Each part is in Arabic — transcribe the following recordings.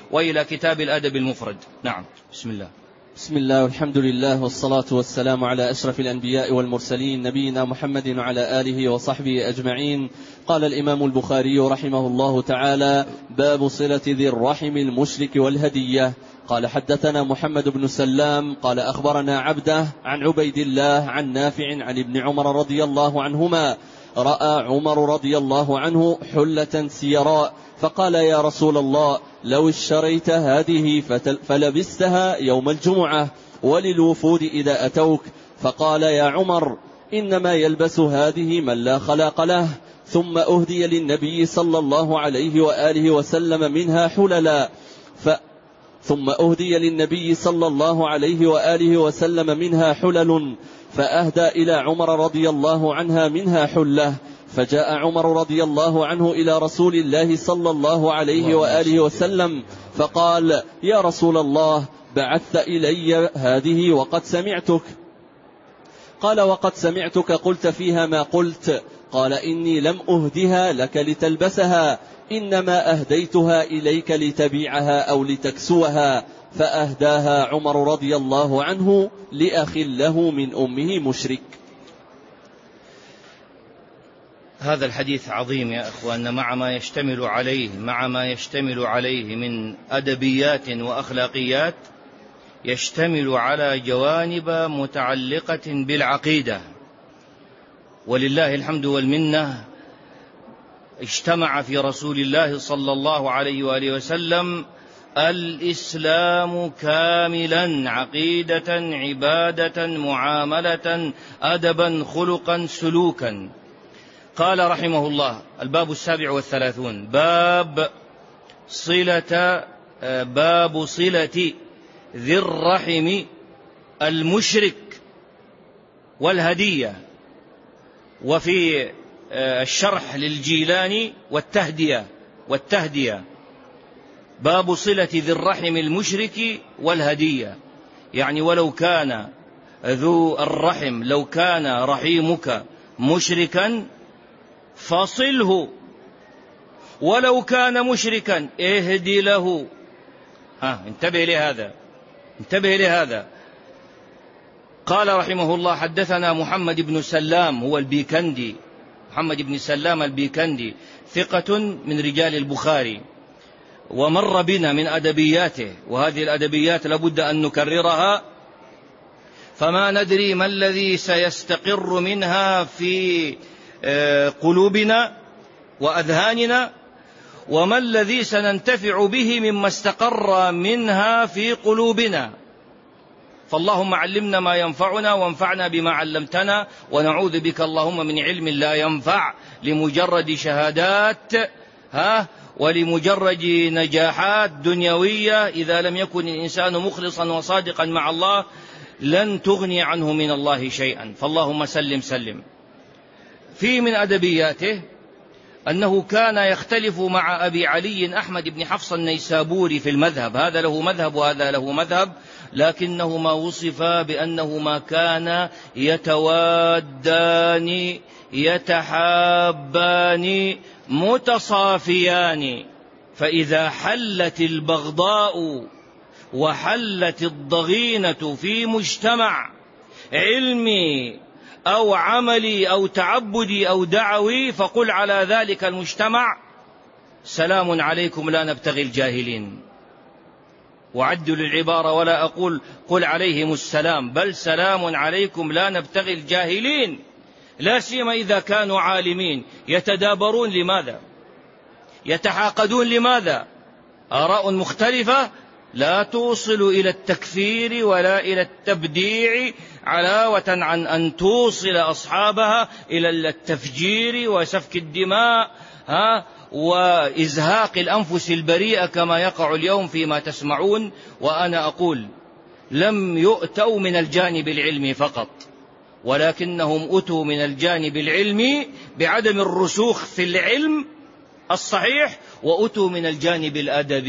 وإلى كتاب الأدب المفرد. نعم. بسم الله. بسم الله والحمد لله والصلاة والسلام على أشرف الأنبياء والمرسلين نبينا محمد وعلى آله وصحبه أجمعين. قال الإمام البخاري رحمه الله تعالى: باب صلة ذي الرحم المشرك والهدية. قال: حدثنا محمد بن سلام قال: أخبرنا عبده عن عبيد الله عن نافع عن ابن عمر رضي الله عنهما: رأى عمر رضي الله عنه حلة سيراء فقال: يا رسول الله، لو اشتريت هذه فلبستها يوم الجمعة وللوفود إذا أتوك. فقال: يا عمر، إنما يلبس هذه من لا خلاق له. ثم أهدي للنبي صلى الله عليه وآله وسلم منها حللا فأهدى إلى عمر رضي الله عنها منها حلة. فجاء عمر رضي الله عنه إلى رسول الله صلى الله عليه وآله وسلم فقال: يا رسول الله، بعثت إلي هذه وقد سمعتك. قال: وقد سمعتك قلت فيها ما قلت. قال: إني لم أهدها لك لتلبسها، إنما أهديتها إليك لتبيعها أو لتكسوها. فأهداها عمر رضي الله عنه لأخ له من أمه مشرك. هذا الحديث عظيم يا أخوان، مع ما يشتمل عليه من أدبيات وأخلاقيات، يشتمل على جوانب متعلقة بالعقيدة. ولله الحمد والمنة، اجتمع في رسول الله صلى الله عليه وآله وسلم الإسلام كاملا: عقيدة، عبادة، معاملة، أدبا، خلقا، سلوكا. قال رحمه الله: الباب 37 باب صلة ذي الرحم المشرك والهدية. وفي الشرح للجيلاني والتهدية باب صلة ذي الرحم المشرك والهدية، يعني ولو كان ذو الرحم، لو كان رحيمك مشركا فصله، ولو كان مشركا اهدي له. انتبه لهذا. قال رحمه الله: حدثنا محمد بن سلام، هو البيكندي، محمد بن سلام البيكندي، ثقة من رجال البخاري، ومر بنا من أدبياته، وهذه الأدبيات لابد أن نكررها، فما ندري ما الذي سيستقر منها في قلوبنا وأذهاننا، وما الذي سننتفع به مما استقر منها في قلوبنا. فاللهم علمنا ما ينفعنا وانفعنا بما علمتنا، ونعوذ بك اللهم من علم لا ينفع لمجرد شهادات ولمجرد نجاحات دنيوية، إذا لم يكن الإنسان مخلصا وصادقا مع الله لن تغني عنه من الله شيئا. فاللهم سلم. في من أدبياته أنه كان يختلف مع أبي علي أحمد بن حفص النيسابوري في المذهب، هذا له مذهب وهذا له مذهب، لكنهما وصفا بأنهما كانا يتوادان يتحابان متصافيان. فإذا حلت البغضاء وحلت الضغينة في مجتمع علمي أو عملي أو تعبدي أو دعوي، فقل على ذلك المجتمع: سلام عليكم لا نبتغي الجاهلين. وعدل العبارة ولا أقول قل عليهم السلام، بل سلام عليكم لا نبتغي الجاهلين، لا سيما إذا كانوا عالمين. يتدابرون لماذا؟ يتحاقدون لماذا؟ آراء مختلفة لا توصل إلى التكفير ولا إلى التبديع، علاوة عن أن توصل أصحابها إلى التفجير وسفك الدماء وإزهاق الأنفس البريئة كما يقع اليوم فيما تسمعون. وأنا أقول: لم يؤتوا من الجانب العلمي فقط، ولكنهم أتوا من الجانب العلمي بعدم الرسوخ في العلم الصحيح، وأتوا من الجانب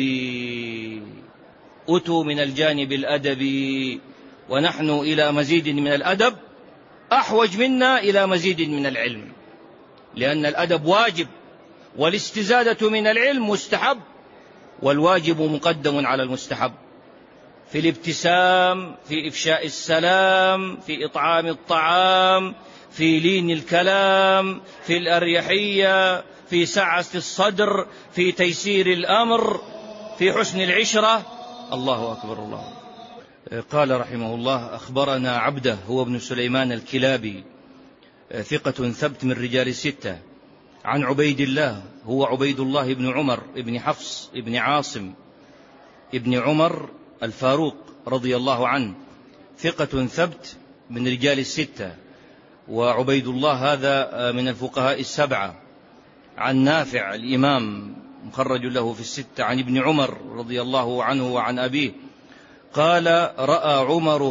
الأدبي، ونحن إلى مزيد من الأدب أحوج منا إلى مزيد من العلم، لأن الأدب واجب والاستزادة من العلم مستحب. والواجب مقدم على المستحب، في الابتسام، في إفشاء السلام، في إطعام الطعام، في لين الكلام، في الأريحية، في سعة الصدر، في تيسير الأمر، في حسن العشرة. الله أكبر الله. قال رحمه الله: أخبرنا عبده هو ابن سليمان الكلابي ثقة ثبت من رجال الستة، عن عبيد الله هو عبيد الله بن عمر بن حفص بن عاصم ابن عمر الفاروق رضي الله عنه، ثقة ثبت من رجال الستة، وعبيد الله هذا من الفقهاء السبعة. عن نافع الإمام مخرج له في الستة، عن ابن عمر رضي الله عنه وعن أبيه قال: رأى عمر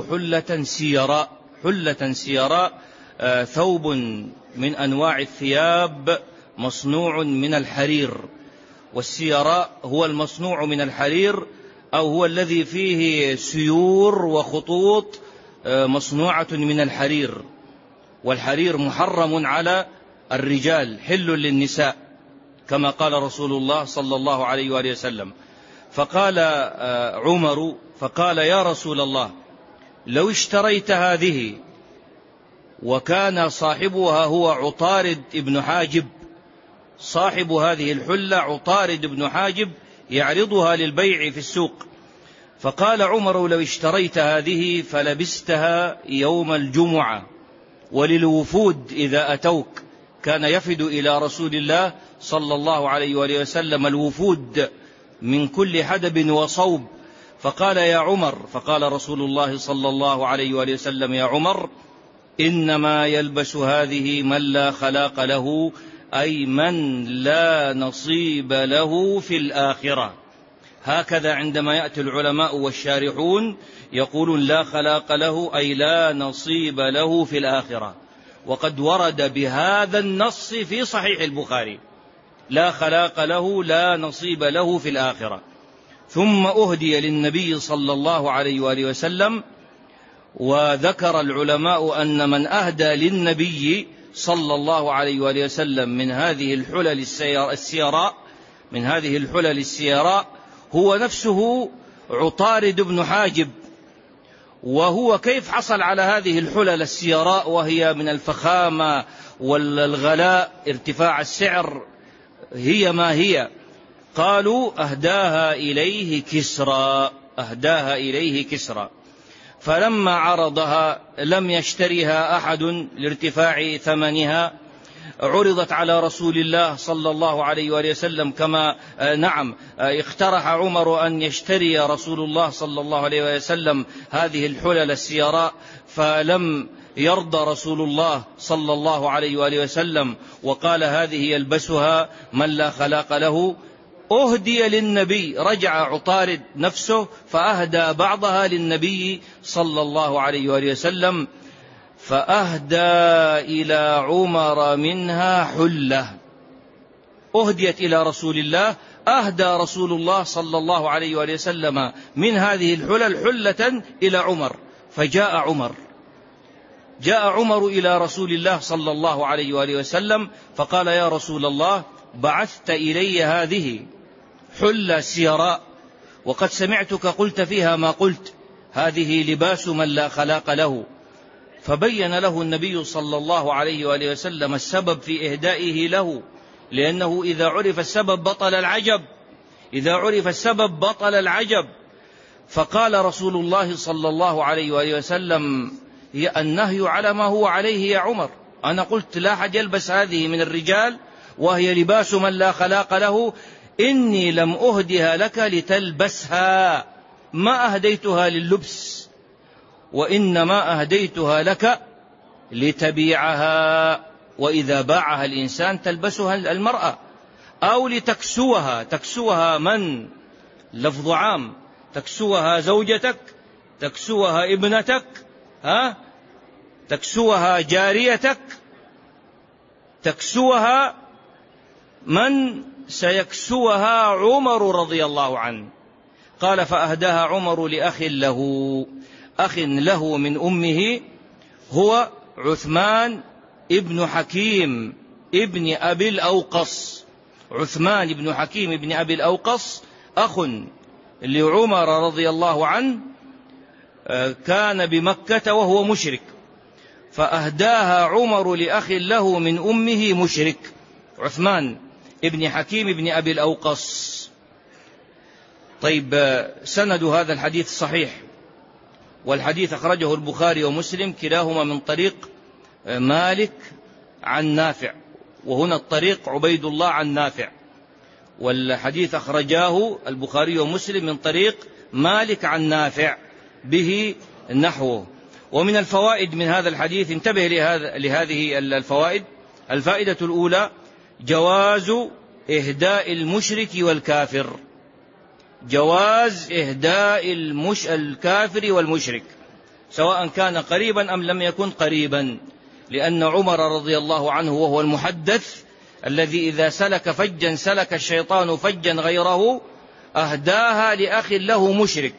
حلة سيراء ثوب من أنواع الثياب مصنوع من الحرير، والسيراء هو المصنوع من الحرير، أو هو الذي فيه سيور وخطوط مصنوعة من الحرير، والحرير محرم على الرجال حل للنساء كما قال رسول الله صلى الله عليه وآله وسلم. فقال عمر فقال: يا رسول الله، لو اشتريت هذه، وكان صاحبها هو عطارد ابن حاجب، صاحب هذه الحلة عطارد ابن حاجب يعرضها للبيع في السوق. فقال عمر: لو اشتريت هذه فلبستها يوم الجمعة وللوفود إذا أتوك، كان يفد إلى رسول الله صلى الله عليه وآله وسلم الوفود من كل حدب وصوب. فقال: يا عمر، فقال رسول الله صلى الله عليه وآله وسلم: يا عمر، إنما يلبس هذه من لا خلاق له، أي من لا نصيب له في الآخرة. هكذا عندما يأتي العلماء والشارحون يقولون لا خلاق له، أي لا نصيب له في الآخرة، وقد ورد بهذا النص في صحيح البخاري: لا خلاق له، لا نصيب له في الآخرة. ثم أهدي للنبي صلى الله عليه وآله وسلم. وذكر العلماء أن من أهدى للنبي صلى الله عليه وآله وسلم من هذه الحلل السيراء هو نفسه عطارد بن حاجب. وهو كيف حصل على هذه الحلل السيراء وهي من الفخامة والغلاء، ارتفاع السعر، هي ما هي؟ قالوا: أهداها إليه كسرى، فلما عرضها لم يشتريها أحد لارتفاع ثمنها، عرضت على رسول الله صلى الله عليه وآله وسلم كما اقترح عمر أن يشتري رسول الله صلى الله عليه وآله وسلم هذه الحلل السيراء، فلم يرضى رسول الله صلى الله عليه وآله وسلم، وقال: هذه يلبسها من لا خلاق له. أهدي للنبي، رجع عطارد نفسه فأهدى بعضها للنبي صلى الله عليه وآله وسلم، فأهدى إلى عمر منها حلة، أهديت إلى رسول الله، أهدى رسول الله صلى الله عليه وآله وسلم من هذه الحلل حلة إلى عمر. فجاء عمر إلى رسول الله صلى الله عليه وآله وسلم فقال: يا رسول الله، بعثت إلي هذه حلة سيراء، وقد سمعتك قلت فيها ما قلت، هذه لباس من لا خلاق له. فبين له النبي صلى الله عليه وآله وسلم السبب في إهدائه له، لأنه إذا عرف السبب بطل العجب. فقال رسول الله صلى الله عليه وآله وسلم: النهي على ما هو عليه يا عمر، أنا قلت لا أحد يلبس هذه من الرجال وهي لباس من لا خلاق له، إني لم أهدها لك لتلبسها، ما أهديتها لللبس، وإنما أهديتها لك لتبيعها، وإذا باعها الإنسان تلبسها المرأة، أو تكسوها من لفظ عام، تكسوها زوجتك، تكسوها ابنتك، تكسوها جاريتك، تكسوها من سيكسوها عمر رضي الله عنه. قال: فأهداها عمر لأخ له من أمه، هو عثمان ابن حكيم ابن أبي الأوقص. عثمان ابن حكيم ابن أبي الأوقص أخ لعمر رضي الله عنه كان بمكة وهو مشرك، فأهداها عمر لأخ له من أمه مشرك، عثمان ابن حكيم ابن أبي الأوقص. طيب، سند هذا الحديث صحيح، والحديث أخرجه البخاري ومسلم كلاهما من طريق مالك عن نافع، وهنا الطريق عبيد الله عن نافع، والحديث أخرجاه البخاري ومسلم من طريق مالك عن نافع به نحوه. ومن الفوائد من هذا الحديث، انتبه لهذه الفوائد. الفائدة الأولى جواز إهداء المشرك والكافر، جواز إهداء الكافر والمشرك سواء كان قريبا أم لم يكن قريبا، لأن عمر رضي الله عنه وهو المحدث الذي إذا سلك فجا سلك الشيطان فجا غيره أهداها لأخ له مشرك.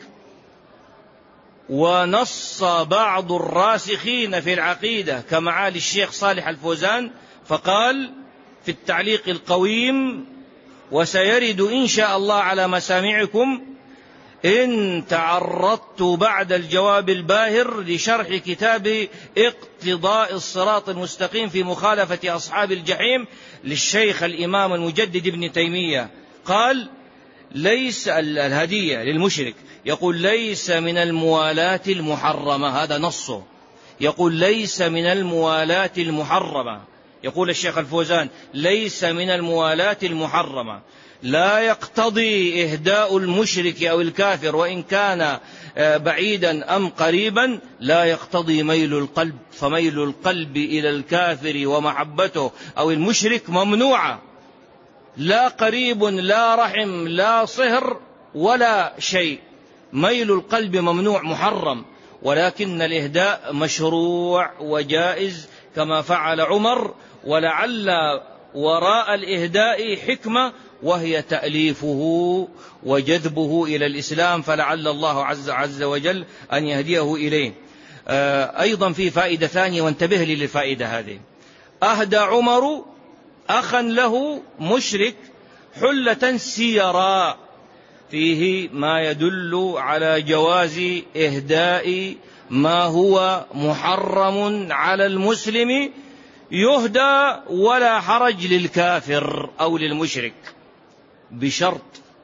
ونص بعض الراسخين في العقيدة كمعالي الشيخ صالح الفوزان فقال في التعليق القويم: وسيرد إن شاء الله على مسامعكم إن تعرضت بعد الجواب الباهر لشرح كتاب اقتضاء الصراط المستقيم في مخالفة أصحاب الجحيم للشيخ الإمام المجدد ابن تيمية. قال: ليس الهدية للمشرك، يقول ليس من الموالاة المحرمة، هذا نصه، يقول ليس من الموالاة المحرمة. يقول الشيخ الفوزان: ليس من الموالاة المحرمة، لا يقتضي إهداء المشرك أو الكافر وإن كان بعيدا أم قريبا، لا يقتضي ميل القلب، فميل القلب إلى الكافر ومحبته أو المشرك ممنوعة، لا قريب لا رحم لا صهر ولا شيء، ميل القلب ممنوع محرم، ولكن الإهداء مشروع وجائز كما فعل عمر، ولعل وراء الإهداء حكمة وهي تأليفه وجذبه إلى الإسلام، فلعل الله عز وجل أن يهديه إليه. أيضا في فائدة ثانية، وانتبه لي للفائدة هذه: أهدى عمر أخا له مشرك حلة سيراء، فيه ما يدل على جواز إهداء ما هو محرم على المسلم يهدى ولا حرج للكافر أو للمشرك، بشرط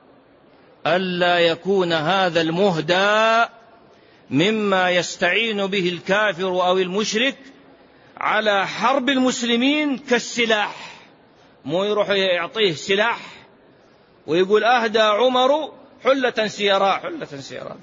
ألا يكون هذا المهدى مما يستعين به الكافر أو المشرك على حرب المسلمين كالسلاح، مو يروح يعطيه سلاح ويقول أهدى عمر حلة سيراء، حلة سيراء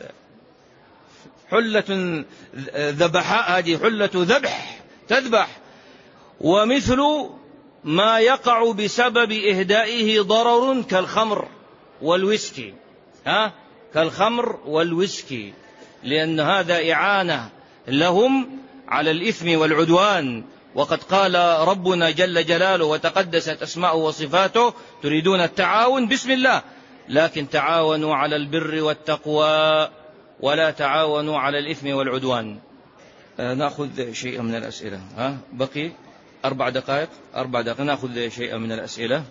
حلة ذبحاء، هذه حلة ذبح تذبح. ومثل ما يقع بسبب إهدائه ضرر كالخمر والويسكي، كالخمر والويسكي، لأن هذا إعانة لهم على الإثم والعدوان. وقد قال ربنا جل جلاله وتقدست أسماؤه وصفاته: تريدون التعاون بسم الله، لكن تعاونوا على البر والتقوى ولا تعاونوا على الإثم والعدوان. نأخذ شيئا من الأسئلة، بقي 4 دقائق، نأخذ شيئا من الأسئلة.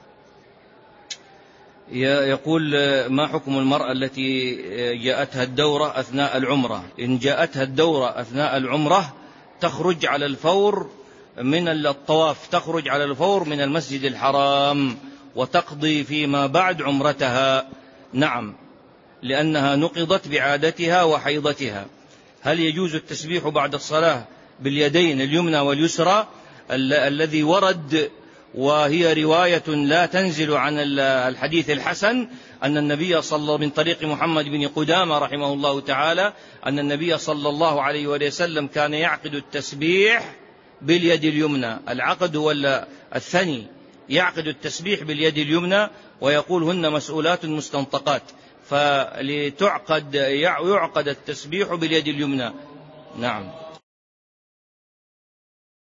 يقول: ما حكم المرأة التي جاءتها الدورة أثناء العمرة؟ إن جاءتها الدورة أثناء العمرة تخرج على الفور من الطواف، تخرج على الفور من المسجد الحرام وتقضي فيما بعد عمرتها. نعم، لأنها نقضت بعادتها وحيضتها. هل يجوز التسبيح بعد الصلاة باليدين اليمنى واليسرى؟ الذي ورد وهي رواية لا تنزل عن الحديث الحسن أن النبي من طريق محمد بن قدامة رحمه الله تعالى أن النبي صلى الله عليه وسلم كان يعقد التسبيح باليد اليمنى، العقد ولا الثني، يعقد التسبيح باليد اليمنى ويقول: هن مسؤولات مستنطقات، يعقد التسبيح باليد اليمنى. نعم.